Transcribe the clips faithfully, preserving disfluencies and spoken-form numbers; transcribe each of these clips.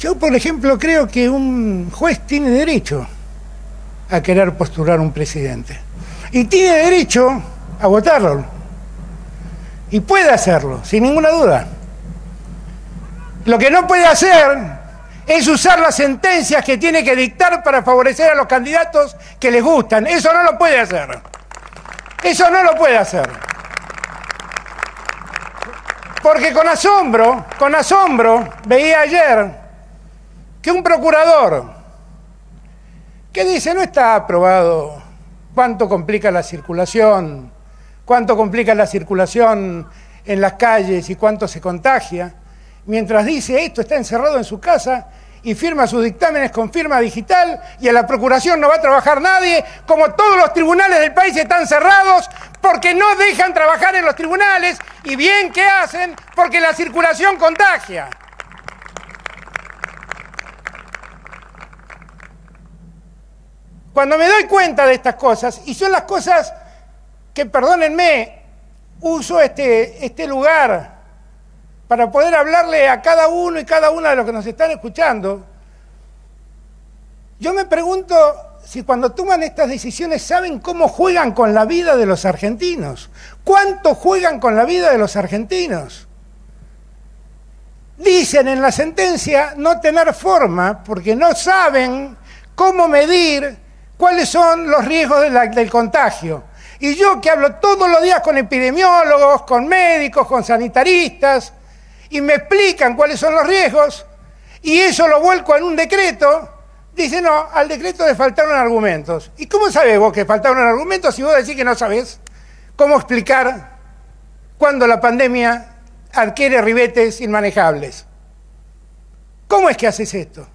Yo, por ejemplo, creo que un juez tiene derecho a querer postular un presidente. Y tiene derecho a votarlo. Y puede hacerlo, sin ninguna duda. Lo que no puede hacer es usar las sentencias que tiene que dictar para favorecer a los candidatos que les gustan. Eso no lo puede hacer. Eso no lo puede hacer. Porque con asombro, con asombro, veía ayer que un procurador que dice, no está aprobado cuánto complica la circulación, cuánto complica la circulación en las calles y cuánto se contagia, mientras dice esto está encerrado en su casa y firma sus dictámenes con firma digital y a la procuración no va a trabajar nadie, como todos los tribunales del país están cerrados porque no dejan trabajar en los tribunales, y bien que hacen porque la circulación contagia. Cuando me doy cuenta de estas cosas, y son las cosas que, perdónenme, uso este, este lugar para poder hablarle a cada uno y cada una de los que nos están escuchando, yo me pregunto si cuando toman estas decisiones saben cómo juegan con la vida de los argentinos. ¿Cuánto juegan con la vida de los argentinos? Dicen en la sentencia no tener forma porque no saben cómo medir cuáles son los riesgos de la, del contagio. Y yo que hablo todos los días con epidemiólogos, con médicos, con sanitaristas, y me explican cuáles son los riesgos, y eso lo vuelco en un decreto, dice, no, al decreto le faltaron argumentos. ¿Y cómo sabés vos que faltaron argumentos si vos decís que no sabés cómo explicar cuando la pandemia adquiere ribetes inmanejables? ¿Cómo es que haces esto?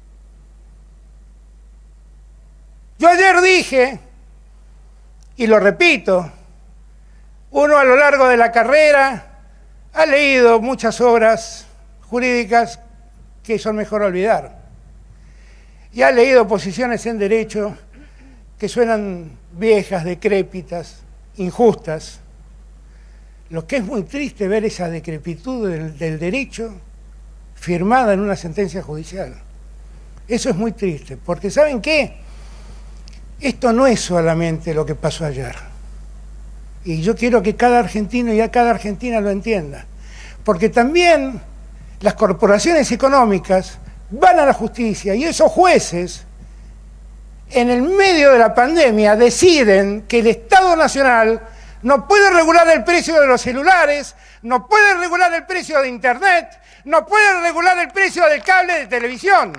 Yo ayer dije, y lo repito, uno a lo largo de la carrera ha leído muchas obras jurídicas que son mejor olvidar. Y ha leído posiciones en derecho que suenan viejas, decrépitas, injustas. Lo que es muy triste ver esa decrepitud del, del derecho firmada en una sentencia judicial. Eso es muy triste, porque ¿saben qué? Esto no es solamente lo que pasó ayer. Y yo quiero que cada argentino y a cada argentina lo entienda. Porque también las corporaciones económicas van a la justicia y esos jueces, en el medio de la pandemia, deciden que el Estado Nacional no puede regular el precio de los celulares, no puede regular el precio de Internet, no puede regular el precio del cable de televisión.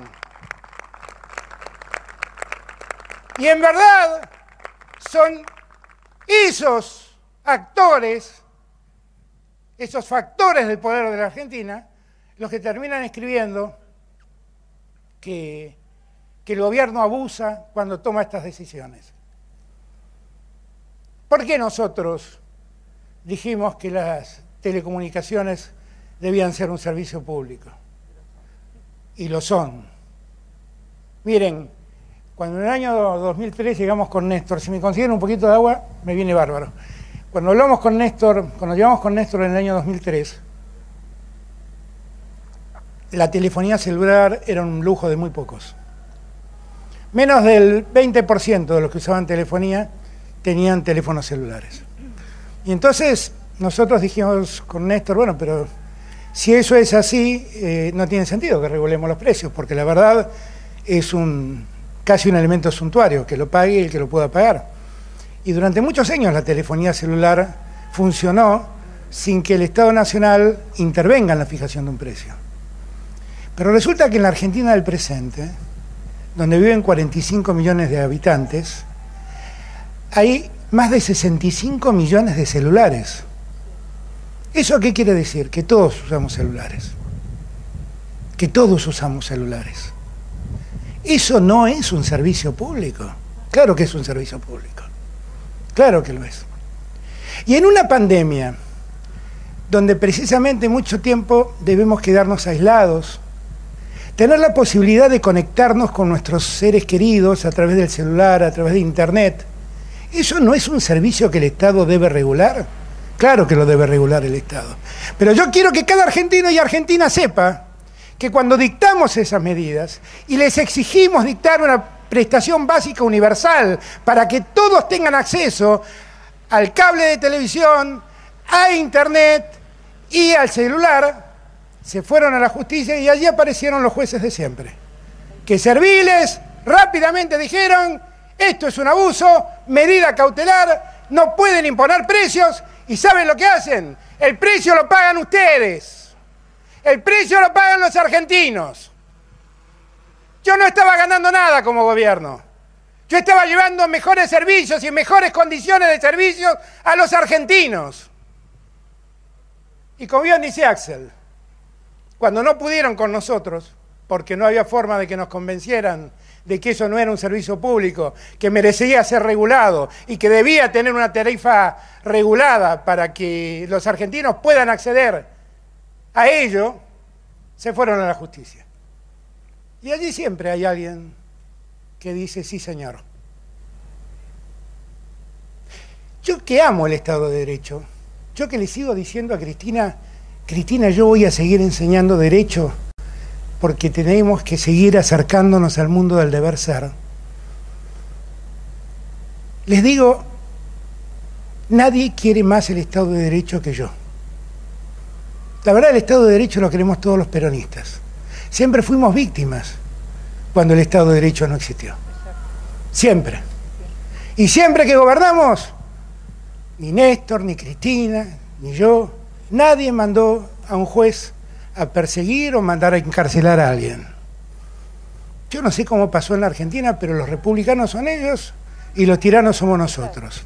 Y en verdad son esos actores, esos factores del poder de la Argentina, los que terminan escribiendo que, que el gobierno abusa cuando toma estas decisiones. ¿Por qué nosotros dijimos que las telecomunicaciones debían ser un servicio público? Y lo son. Miren, cuando en el año dos mil tres llegamos con Néstor, si me consiguen un poquito de agua, me viene bárbaro. Cuando hablamos con Néstor, cuando llegamos con Néstor en el año dos mil tres, la telefonía celular era un lujo de muy pocos. Menos del veinte por ciento de los que usaban telefonía tenían teléfonos celulares. Y entonces nosotros dijimos con Néstor, bueno, pero si eso es así, eh, no tiene sentido que regulemos los precios, porque la verdad es un casi un elemento suntuario, que lo pague el que lo pueda pagar. Y durante muchos años la telefonía celular funcionó sin que el Estado Nacional intervenga en la fijación de un precio. Pero resulta que en la Argentina del presente, donde viven cuarenta y cinco millones de habitantes, hay más de sesenta y cinco millones de celulares. ¿Eso qué quiere decir? Que todos usamos celulares. Que todos usamos celulares. Eso no es un servicio público. Claro que es un servicio público. Claro que lo es. Y en una pandemia, donde precisamente mucho tiempo debemos quedarnos aislados, tener la posibilidad de conectarnos con nuestros seres queridos a través del celular, a través de Internet, ¿eso no es un servicio que el Estado debe regular? Claro que lo debe regular el Estado. Pero yo quiero que cada argentino y argentina sepa que cuando dictamos esas medidas y les exigimos dictar una prestación básica universal para que todos tengan acceso al cable de televisión, a internet y al celular, se fueron a la justicia y allí aparecieron los jueces de siempre, que serviles rápidamente dijeron: esto es un abuso, medida cautelar, no pueden imponer precios. ¿Y saben lo que hacen? El precio lo pagan ustedes, el precio lo pagan los argentinos. Yo no estaba ganando nada como gobierno, yo estaba llevando mejores servicios y mejores condiciones de servicios a los argentinos. Y como bien dice Axel, cuando no pudieron con nosotros, porque no había forma de que nos convencieran de que eso no era un servicio público, que merecía ser regulado y que debía tener una tarifa regulada para que los argentinos puedan acceder a ello, se fueron a la justicia. Y allí siempre hay alguien que dice: sí, señor. Yo que amo el Estado de Derecho, yo que le sigo diciendo a Cristina: Cristina, yo voy a seguir enseñando derecho porque tenemos que seguir acercándonos al mundo del deber ser. Les digo, nadie quiere más el Estado de Derecho que yo. La verdad, el Estado de Derecho lo queremos todos los peronistas. Siempre fuimos víctimas cuando el Estado de Derecho no existió. Siempre. Y siempre que gobernamos, ni Néstor, ni Cristina, ni yo, nadie mandó a un juez a perseguir o mandar a encarcelar a alguien. Yo no sé cómo pasó en la Argentina, pero los republicanos son ellos y los tiranos somos nosotros.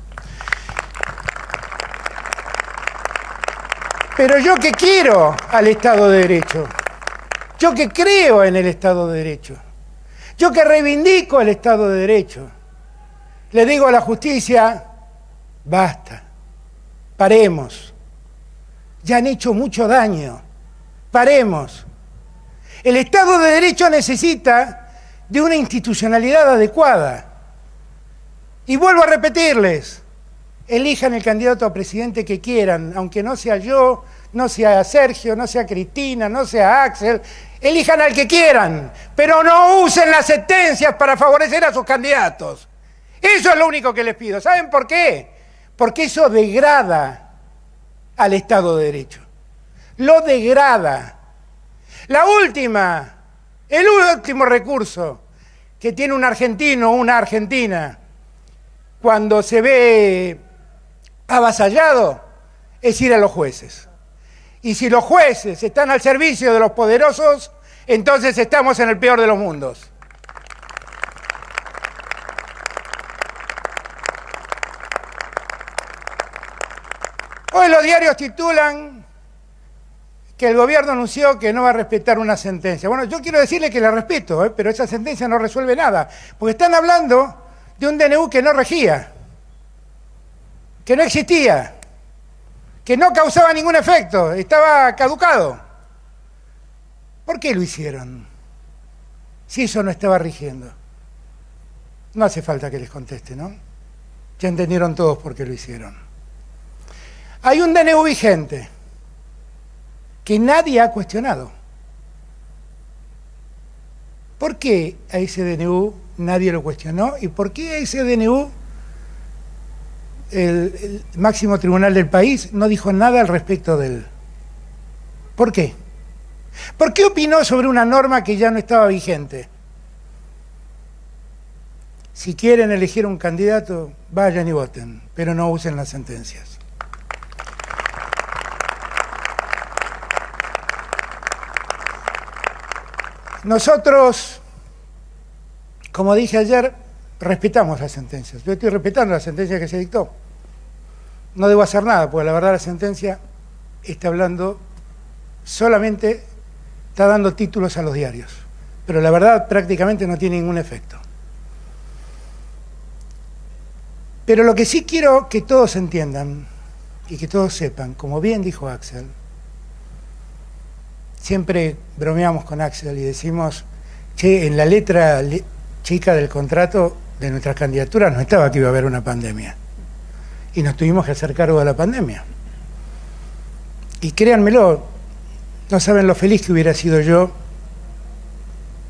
Pero yo que quiero al Estado de Derecho, yo que creo en el Estado de Derecho, yo que reivindico el Estado de Derecho, le digo a la justicia: basta, paremos, ya han hecho mucho daño, paremos. El Estado de Derecho necesita de una institucionalidad adecuada. Y vuelvo a repetirles: elijan el candidato a presidente que quieran, aunque no sea yo, no sea Sergio, no sea Cristina, no sea Axel, elijan al que quieran, pero no usen las sentencias para favorecer a sus candidatos. Eso es lo único que les pido. ¿Saben por qué? Porque eso degrada al Estado de Derecho. Lo degrada. La última, el último recurso que tiene un argentino o una argentina cuando se ve avasallado es ir a los jueces. Y si los jueces están al servicio de los poderosos, entonces estamos en el peor de los mundos. Hoy los diarios titulan que el gobierno anunció que no va a respetar una sentencia. Bueno, yo quiero decirle que la respeto, ¿eh? Pero esa sentencia no resuelve nada, porque están hablando de un D N U que no regía, que no existía, que no causaba ningún efecto, estaba caducado. ¿Por qué lo hicieron? Si eso no estaba rigiendo. No hace falta que les conteste, ¿no? Ya entendieron todos por qué lo hicieron. Hay un D N U vigente que nadie ha cuestionado. ¿Por qué a ese D N U nadie lo cuestionó? ¿Y por qué a ese D N U el, el máximo tribunal del país no dijo nada al respecto de él? ¿Por qué? ¿Por qué opinó sobre una norma que ya no estaba vigente? Si quieren elegir un candidato, vayan y voten, pero no usen las sentencias. Nosotros, como dije ayer, respetamos las sentencias. Yo estoy respetando la sentencia que se dictó. No debo hacer nada, porque la verdad la sentencia está hablando solamente, está dando títulos a los diarios. Pero la verdad prácticamente no tiene ningún efecto. Pero lo que sí quiero que todos entiendan y que todos sepan, como bien dijo Axel, siempre bromeamos con Axel y decimos, che, en la letra chica del contrato de nuestras candidaturas no estaba que iba a haber una pandemia. Y nos tuvimos que hacer cargo de la pandemia. Y créanmelo, no saben lo feliz que hubiera sido yo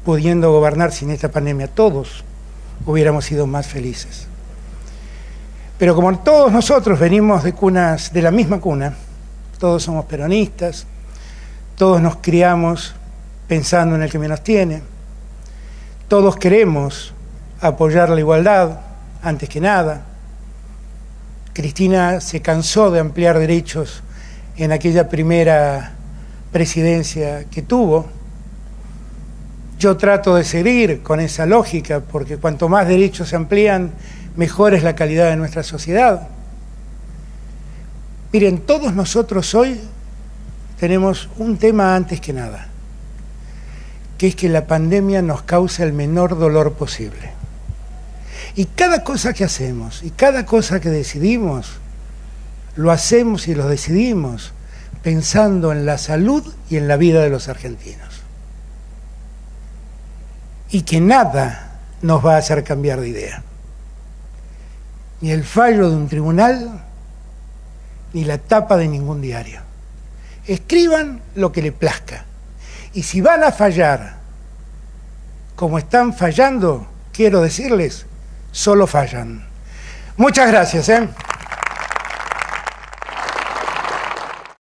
pudiendo gobernar sin esta pandemia, todos hubiéramos sido más felices. Pero como todos nosotros venimos de cunas, de la misma cuna, todos somos peronistas, todos nos criamos pensando en el que menos tiene, todos queremos apoyar la igualdad antes que nada. Cristina se cansó de ampliar derechos en aquella primera presidencia que tuvo. Yo trato de seguir con esa lógica, porque cuanto más derechos se amplían, mejor es la calidad de nuestra sociedad. Miren, todos nosotros hoy tenemos un tema antes que nada, que es que la pandemia nos causa el menor dolor posible. Y cada cosa que hacemos, y cada cosa que decidimos, lo hacemos y lo decidimos pensando en la salud y en la vida de los argentinos. Y que nada nos va a hacer cambiar de idea. Ni el fallo de un tribunal, ni la tapa de ningún diario. Escriban lo que les plazca. Y si van a fallar como están fallando, quiero decirles, solo fallan. Muchas gracias, ¿eh?